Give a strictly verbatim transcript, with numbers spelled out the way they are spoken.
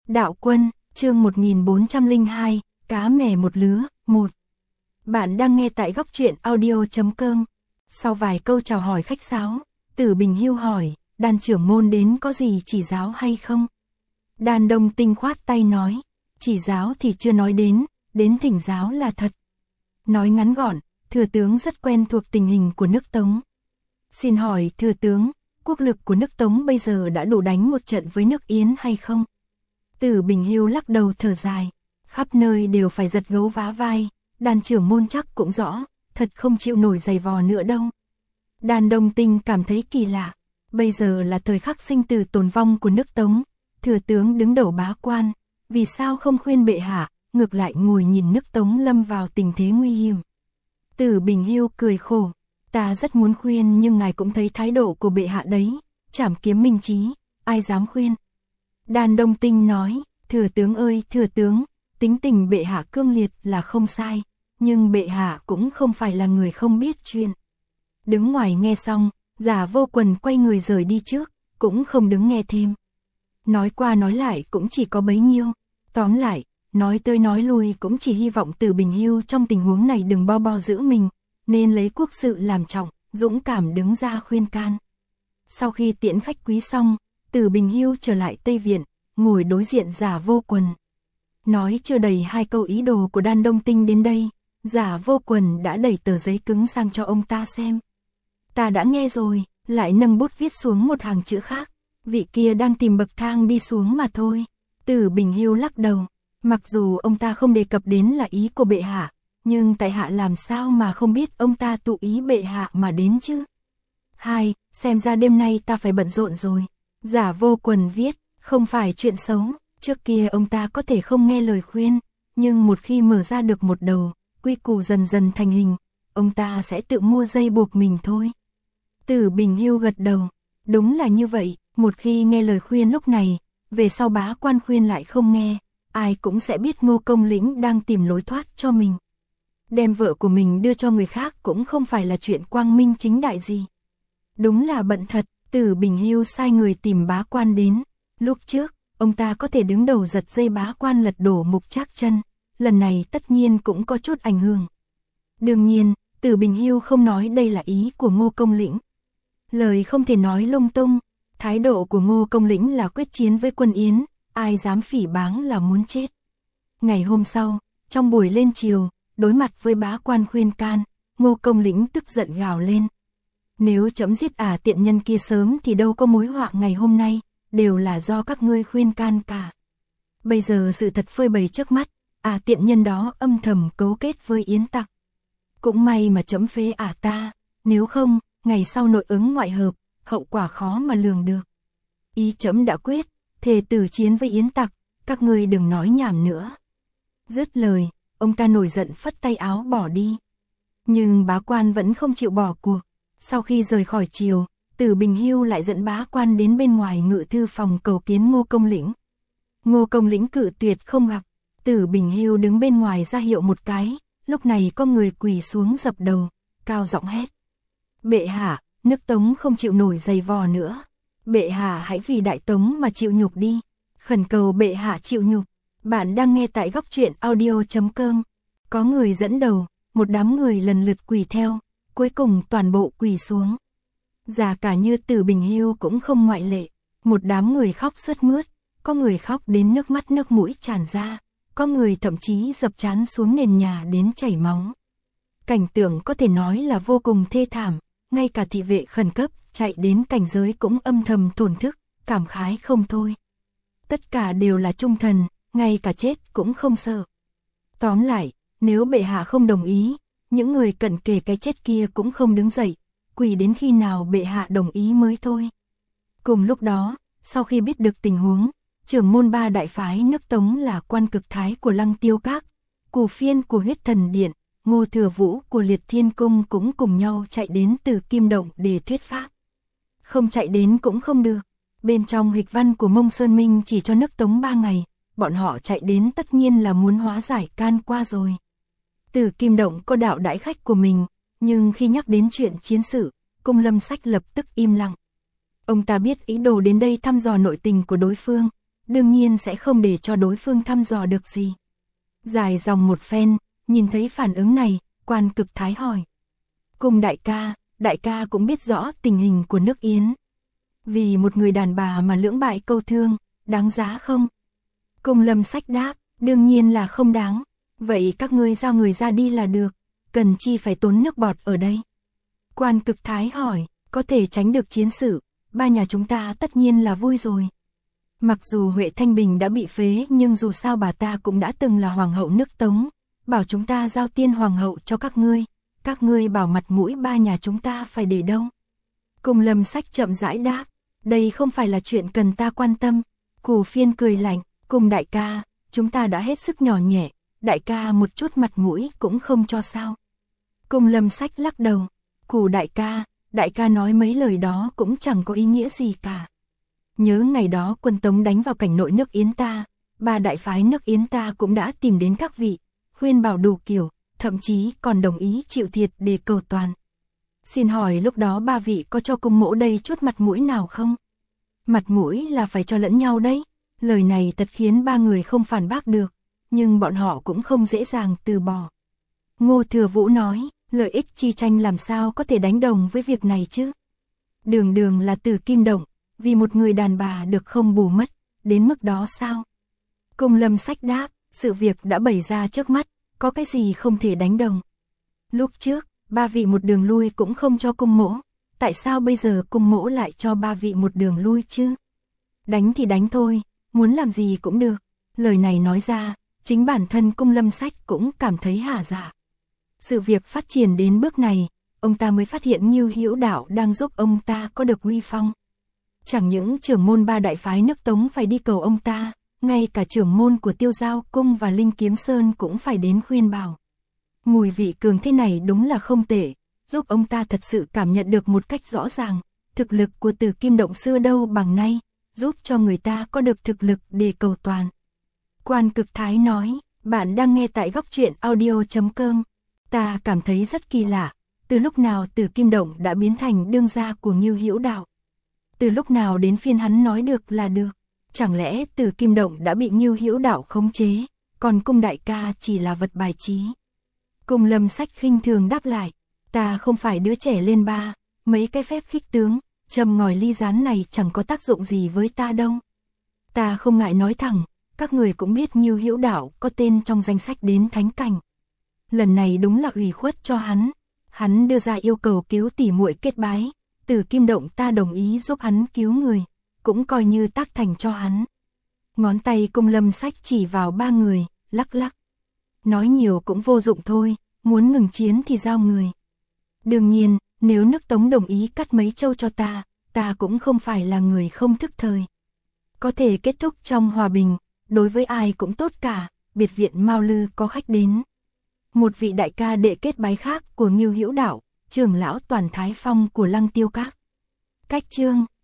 Đạo Quân, chương một nghìn bốn trăm lẻ hai, cá mè một lứa, một. Bạn đang nghe tại góc truyện audio chấm com. Sau vài câu chào hỏi khách sáo, Tử Bình Hưu hỏi, Đan trưởng môn đến có gì chỉ giáo hay không? Đan Đông Tinh khoát tay nói, chỉ giáo thì chưa nói đến, đến thỉnh giáo là thật. Nói ngắn gọn, thừa tướng rất quen thuộc tình hình của nước Tống. Xin hỏi thừa tướng, quốc lực của nước Tống bây giờ đã đủ đánh một trận với nước Yến hay không? Tử Bình Hưu lắc đầu thở dài, khắp nơi đều phải giật gấu vá vai, Đan trưởng môn chắc cũng rõ, thật không chịu nổi giày vò nữa đâu. Đan Đông Tinh cảm thấy kỳ lạ, bây giờ là thời khắc sinh tử tồn vong của nước Tống, thừa tướng đứng đầu bá quan, vì sao không khuyên bệ hạ, ngược lại ngồi nhìn nước Tống lâm vào tình thế nguy hiểm. Tử Bình Hưu cười khổ, ta rất muốn khuyên nhưng ngài cũng thấy thái độ của bệ hạ đấy, trảm kiếm minh trí, ai dám khuyên. Đan Đông Tinh nói, thừa tướng ơi thừa tướng, tính tình bệ hạ cương liệt là không sai, nhưng bệ hạ cũng không phải là người không biết chuyện. Đứng ngoài nghe xong, Giả Vô Quần quay người rời đi trước, cũng không đứng nghe thêm. Nói qua nói lại cũng chỉ có bấy nhiêu, tóm lại, nói tới nói lui cũng chỉ hy vọng Tử Bình Hưu trong tình huống này đừng bo bo giữ mình, nên lấy quốc sự làm trọng, dũng cảm đứng ra khuyên can. Sau khi tiễn khách quý xong, Tử Bình Hưu trở lại Tây Viện, ngồi đối diện Giả Vô Quần. Nói chưa đầy hai câu ý đồ của Đan Đông Tinh đến đây, Giả Vô Quần đã đẩy tờ giấy cứng sang cho ông ta xem. Ta đã nghe rồi, lại nâng bút viết xuống một hàng chữ khác, vị kia đang tìm bậc thang đi xuống mà thôi. Tử Bình Hưu lắc đầu, mặc dù ông ta không đề cập đến là ý của bệ hạ, nhưng tại hạ làm sao mà không biết ông ta tụ ý bệ hạ mà đến chứ. Hai, xem ra đêm nay ta phải bận rộn rồi. Giả Vô Quần viết, không phải chuyện xấu, trước kia ông ta có thể không nghe lời khuyên, nhưng một khi mở ra được một đầu, quy củ dần dần thành hình, ông ta sẽ tự mua dây buộc mình thôi. Tử Bình Hưu gật đầu, đúng là như vậy, một khi nghe lời khuyên lúc này, về sau bá quan khuyên lại không nghe, ai cũng sẽ biết Ngô Công Lĩnh đang tìm lối thoát cho mình. Đem vợ của mình đưa cho người khác cũng không phải là chuyện quang minh chính đại gì. Đúng là bận thật, Tử Bình Hưu sai người tìm bá quan đến. Lúc trước, ông ta có thể đứng đầu giật dây bá quan lật đổ Mục Trác Chân, lần này tất nhiên cũng có chút ảnh hưởng. Đương nhiên, Tử Bình Hưu không nói đây là ý của Ngô Công Lĩnh. Lời không thể nói lung tung, thái độ của Ngô Công Lĩnh là quyết chiến với quân Yến, ai dám phỉ báng là muốn chết. Ngày hôm sau, trong buổi lên triều, đối mặt với bá quan khuyên can, Ngô Công Lĩnh tức giận gào lên. Nếu chấm giết ả tiện nhân kia sớm thì đâu có mối họa ngày hôm nay, đều là do các ngươi khuyên can cả. Bây giờ sự thật phơi bày trước mắt, ả tiện nhân đó âm thầm cấu kết với Yến tặc. Cũng may mà chấm phế ả ta, nếu không, ngày sau nội ứng ngoại hợp, hậu quả khó mà lường được. Ý chấm đã quyết, thề tử chiến với Yến tặc, các ngươi đừng nói nhảm nữa. Dứt lời, ông ta nổi giận phất tay áo bỏ đi. Nhưng bá quan vẫn không chịu bỏ cuộc. Sau khi rời khỏi triều, Tử Bình Hưu lại dẫn bá quan đến bên ngoài ngự thư phòng cầu kiến Ngô Công Lĩnh. Ngô Công Lĩnh cự tuyệt không gặp. Tử Bình Hưu đứng bên ngoài ra hiệu một cái, lúc này có người quỳ xuống dập đầu, cao giọng hét. Bệ hạ, nước Tống không chịu nổi giày vò nữa. Bệ hạ hãy vì Đại Tống mà chịu nhục đi. Khẩn cầu bệ hạ chịu nhục. Bạn đang nghe tại góc truyện audio chấm com. Có người dẫn đầu, một đám người lần lượt quỳ theo, cuối cùng toàn bộ quỳ xuống. Già cả như Tử Bình Hưu cũng không ngoại lệ, một đám người khóc sướt mướt, có người khóc đến nước mắt nước mũi tràn ra, có người thậm chí dập trán xuống nền nhà đến chảy máu. Cảnh tượng có thể nói là vô cùng thê thảm, ngay cả thị vệ khẩn cấp chạy đến cảnh giới cũng âm thầm thổn thức, cảm khái không thôi. Tất cả đều là trung thần, ngay cả chết cũng không sợ. Tóm lại, nếu bệ hạ không đồng ý, những người cận kề cái chết kia cũng không đứng dậy, quỳ đến khi nào bệ hạ đồng ý mới thôi. Cùng lúc đó, sau khi biết được tình huống, trưởng môn ba đại phái nước Tống là Quan Cực Thái của Lăng Tiêu Các, Cù Phiên của Huyết Thần Điện, Ngô Thừa Vũ của Liệt Thiên Cung cũng cùng nhau chạy đến từ Kim Động để thuyết pháp. Không chạy đến cũng không được, bên trong hịch văn của Mông Sơn Minh chỉ cho nước Tống ba ngày, bọn họ chạy đến tất nhiên là muốn hóa giải can qua rồi. Từ Kim Động có đạo đãi khách của mình, nhưng khi nhắc đến chuyện chiến sự, Cung Lâm Sách lập tức im lặng. Ông ta biết ý đồ đến đây thăm dò nội tình của đối phương, đương nhiên sẽ không để cho đối phương thăm dò được gì. Dài dòng một phen, nhìn thấy phản ứng này, Quan Cực Thái hỏi. Cung đại ca, đại ca cũng biết rõ tình hình của nước Yến. Vì một người đàn bà mà lưỡng bại câu thương, đáng giá không? Cung Lâm Sách đáp, đương nhiên là không đáng. Vậy các ngươi giao người ra đi là được, cần chi phải tốn nước bọt ở đây? Quan Cực Thái hỏi, có thể tránh được chiến sự, ba nhà chúng ta tất nhiên là vui rồi. Mặc dù Huệ Thanh Bình đã bị phế nhưng dù sao bà ta cũng đã từng là hoàng hậu nước Tống, bảo chúng ta giao tiên hoàng hậu cho các ngươi, các ngươi bảo mặt mũi ba nhà chúng ta phải để đâu? Cung Lâm Sách chậm rãi đáp, đây không phải là chuyện cần ta quan tâm. Cù Phiên cười lạnh, Cung đại ca, chúng ta đã hết sức nhỏ nhẹ, đại ca một chút mặt mũi cũng không cho sao? Cung Lâm Sách lắc đầu, Cù đại ca, đại ca nói mấy lời đó cũng chẳng có ý nghĩa gì cả. Nhớ ngày đó quân Tống đánh vào cảnh nội nước Yến ta, ba đại phái nước Yến ta cũng đã tìm đến các vị, khuyên bảo đủ kiểu, thậm chí còn đồng ý chịu thiệt để cầu toàn. Xin hỏi lúc đó ba vị có cho cung mỗ đây chút mặt mũi nào không? Mặt mũi là phải cho lẫn nhau đấy. Lời này thật khiến ba người không phản bác được, nhưng bọn họ cũng không dễ dàng từ bỏ. Ngô Thừa Vũ nói, lợi ích chi tranh làm sao có thể đánh đồng với việc này chứ? Đường đường là Tử Kim Động, vì một người đàn bà được không bù mất, đến mức đó sao? Cung Lâm Sách đáp, sự việc đã bày ra trước mắt, có cái gì không thể đánh đồng? Lúc trước, ba vị một đường lui cũng không cho cung mỗ, tại sao bây giờ cung mỗ lại cho ba vị một đường lui chứ? Đánh thì đánh thôi, muốn làm gì cũng được. Lời này nói ra, chính bản thân Cung Lâm Sách cũng cảm thấy hả dạ. Sự việc phát triển đến bước này, ông ta mới phát hiện Ngưu Hữu Đạo đang giúp ông ta có được uy phong. Chẳng những trưởng môn ba đại phái nước Tống phải đi cầu ông ta, ngay cả trưởng môn của Tiêu Giao Cung và Linh Kiếm Sơn cũng phải đến khuyên bảo. Mùi vị cường thế này đúng là không tệ, giúp ông ta thật sự cảm nhận được một cách rõ ràng, thực lực của Tử Kim Động xưa đâu bằng nay, giúp cho người ta có được thực lực để cầu toàn. Quan Cực Thái nói, bạn đang nghe tại góc truyện audio chấm com. Ta cảm thấy rất kỳ lạ, từ lúc nào Tử Kim Động đã biến thành đương gia của Ngưu Hữu Đạo? Từ lúc nào đến phiên hắn nói được là được? Chẳng lẽ Tử Kim Động đã bị Ngưu Hữu Đạo khống chế, còn Cung đại ca chỉ là vật bài trí? Cung Lâm Sách khinh thường đáp lại, ta không phải đứa trẻ lên ba, mấy cái phép khích tướng, châm ngòi ly gián này chẳng có tác dụng gì với ta đâu. Ta không ngại nói thẳng, các người cũng biết Ngưu Hữu Đạo có tên trong danh sách đến thánh cảnh. Lần này đúng là ủy khuất cho hắn, hắn đưa ra yêu cầu cứu tỷ muội kết bái, Tử Kim Động ta đồng ý giúp hắn cứu người, cũng coi như tác thành cho hắn. Ngón tay Cung Lâm Sách chỉ vào ba người, lắc lắc. Nói nhiều cũng vô dụng thôi, muốn ngừng chiến thì giao người. Đương nhiên, nếu nước Tống đồng ý cắt mấy châu cho ta, ta cũng không phải là người không thức thời. Có thể kết thúc trong hòa bình, đối với ai cũng tốt cả, biệt viện Mao Lư có khách đến. Một vị đại ca đệ kết bái khác của Ngưu Hữu Đạo, trưởng lão Toàn Thái Phong của Lăng Tiêu Các. Cách chương